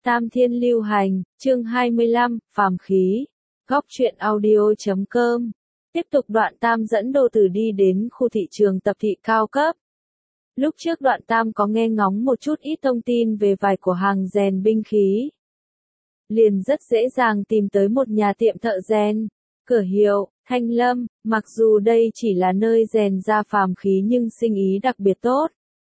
Tam Thiên Lưu Hành, chương 25, Phàm Khí. Góc truyện audio.com. Tiếp tục Đoạn Tam dẫn Đô Tử đi đến khu thị trường tập thị cao cấp. Lúc trước Đoạn Tam có nghe ngóng một chút ít thông tin về vài cửa hàng rèn binh khí. Liền rất dễ dàng tìm tới một nhà tiệm thợ rèn, cửa hiệu, Thanh Lâm, mặc dù đây chỉ là nơi rèn ra phàm khí nhưng sinh ý đặc biệt tốt.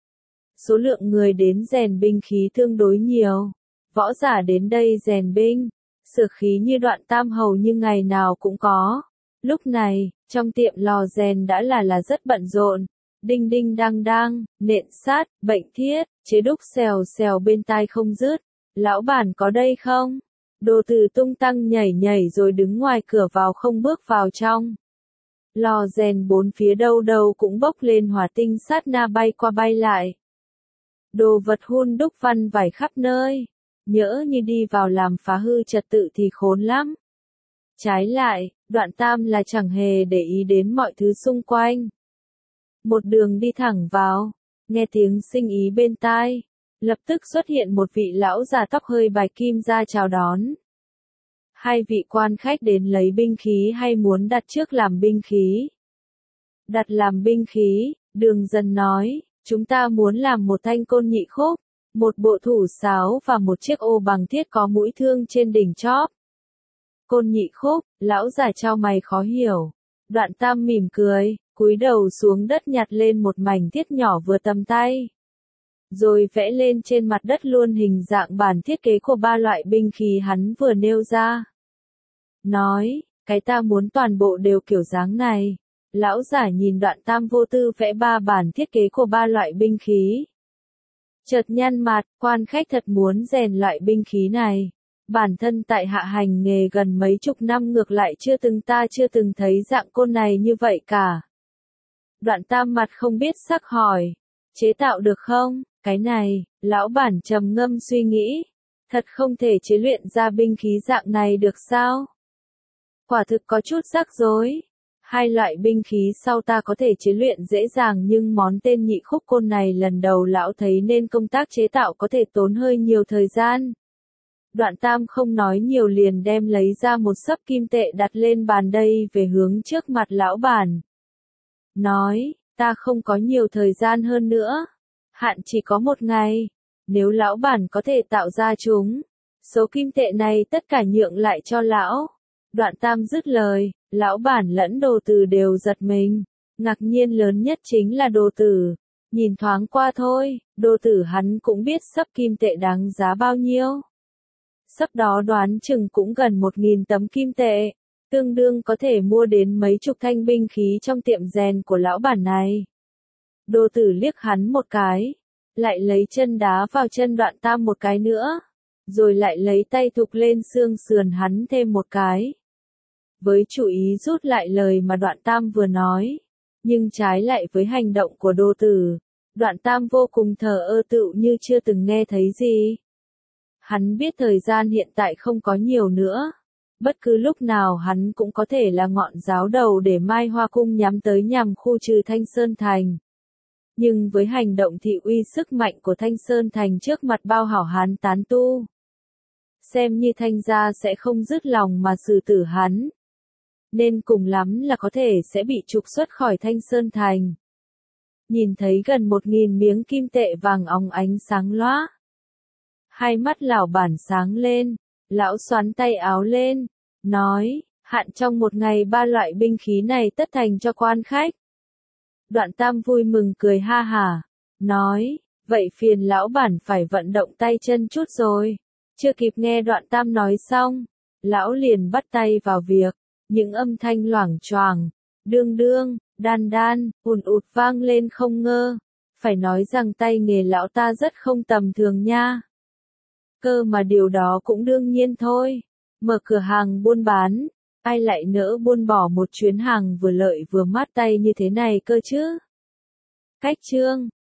Số lượng người đến rèn binh khí tương đối nhiều. Võ giả đến đây rèn binh, sửa khí như Đoạn Tam hầu như ngày nào cũng có. Lúc này, trong tiệm lò rèn đã là rất bận rộn. Đinh đinh đang đang, nện sát, bệnh thiết, chế đúc xèo xèo bên tai không dứt. Lão bản có đây không? Đồ Tử tung tăng nhảy nhảy rồi đứng ngoài cửa vào không bước vào trong. Lò rèn bốn phía đâu đâu cũng bốc lên hỏa tinh sát na bay qua bay lại. Đồ vật hun đúc văn vải khắp nơi. Nhỡ như đi vào làm phá hư trật tự thì khốn lắm. Trái lại, Đoạn Tam là chẳng hề để ý đến mọi thứ xung quanh. Một đường đi thẳng vào, nghe tiếng sinh ý bên tai, lập tức xuất hiện một vị lão già tóc hơi bạch kim ra chào đón. Hai vị quan khách đến lấy binh khí hay muốn đặt trước làm binh khí? Đặt làm binh khí, Đường Dần nói, chúng ta muốn làm một thanh côn nhị khúc, một bộ thủ sáo và một chiếc ô bằng thiết có mũi thương trên đỉnh chóp. Côn nhị khúc, lão già chau mày khó hiểu. Đoạn Tam mỉm cười, cúi đầu xuống đất nhặt lên một mảnh thiết nhỏ vừa tầm tay. Rồi vẽ lên trên mặt đất luôn hình dạng bản thiết kế của ba loại binh khí hắn vừa nêu ra. Nói, cái ta muốn toàn bộ đều kiểu dáng này. Lão giả nhìn Đoạn Tam vô tư vẽ ba bản thiết kế của ba loại binh khí. Chợt nhăn mặt, quan khách thật muốn rèn loại binh khí này. Bản thân tại hạ hành nghề gần mấy chục năm ngược lại chưa từng thấy dạng côn này như vậy cả. Đoạn Tam mặt không biết sắc hỏi, chế tạo được không? Cái này, lão bản trầm ngâm suy nghĩ, thật không thể chế luyện ra binh khí dạng này được sao? Quả thực có chút rắc rối. Hai loại binh khí sau ta có thể chế luyện dễ dàng nhưng món tên nhị khúc côn này lần đầu lão thấy nên công tác chế tạo có thể tốn hơi nhiều thời gian. Đoạn Tam không nói nhiều liền đem lấy ra một xấp kim tệ đặt lên bàn đây về hướng trước mặt lão bản. Nói, ta không có nhiều thời gian hơn nữa. Hạn chỉ có một ngày. Nếu lão bản có thể tạo ra chúng, số kim tệ này tất cả nhượng lại cho lão. Đoạn Tam dứt lời, lão bản lẫn Đồ Tử đều giật mình. Ngạc nhiên lớn nhất chính là Đồ Tử. Nhìn thoáng qua thôi, Đồ Tử hắn cũng biết xấp kim tệ đáng giá bao nhiêu. Xấp đó đoán chừng cũng gần 1.000 tấm kim tệ, tương đương có thể mua đến mấy chục thanh binh khí trong tiệm rèn của lão bản này. Đồ Tử liếc hắn một cái, lại lấy chân đá vào chân Đoạn Tam một cái nữa, rồi lại lấy tay thục lên xương sườn hắn thêm một cái. Với chủ ý rút lại lời mà Đoạn Tam vừa nói, nhưng trái lại với hành động của Đồ Tử, Đoạn Tam vô cùng thờ ơ tựu như chưa từng nghe thấy gì. Hắn biết thời gian hiện tại không có nhiều nữa. Bất cứ lúc nào hắn cũng có thể là ngọn giáo đầu để Mai Hoa Cung nhắm tới nhằm khu trừ Thanh Sơn Thành. Nhưng với hành động thị uy sức mạnh của Thanh Sơn Thành trước mặt bao hảo hán tán tu, xem như Thanh gia sẽ không dứt lòng mà xử tử hắn. Nên cùng lắm là có thể sẽ bị trục xuất khỏi Thanh Sơn Thành. Nhìn thấy gần 1.000 miếng kim tệ vàng óng ánh sáng loá. Hai mắt lão bản sáng lên, lão xoắn tay áo lên, nói, hạn trong một ngày ba loại binh khí này tất thành cho quan khách. Đoạn Tam vui mừng cười ha hả, nói, vậy phiền lão bản phải vận động tay chân chút rồi. Chưa kịp nghe Đoạn Tam nói xong, lão liền bắt tay vào việc, những âm thanh loảng choảng, đương đương, đan đan, ùn ụt vang lên không ngơ. Phải nói rằng tay nghề lão ta rất không tầm thường nha. Cơ mà điều đó cũng đương nhiên thôi. Mở cửa hàng buôn bán, ai lại nỡ buôn bỏ một chuyến hàng vừa lợi vừa mát tay như thế này cơ chứ? Cách chương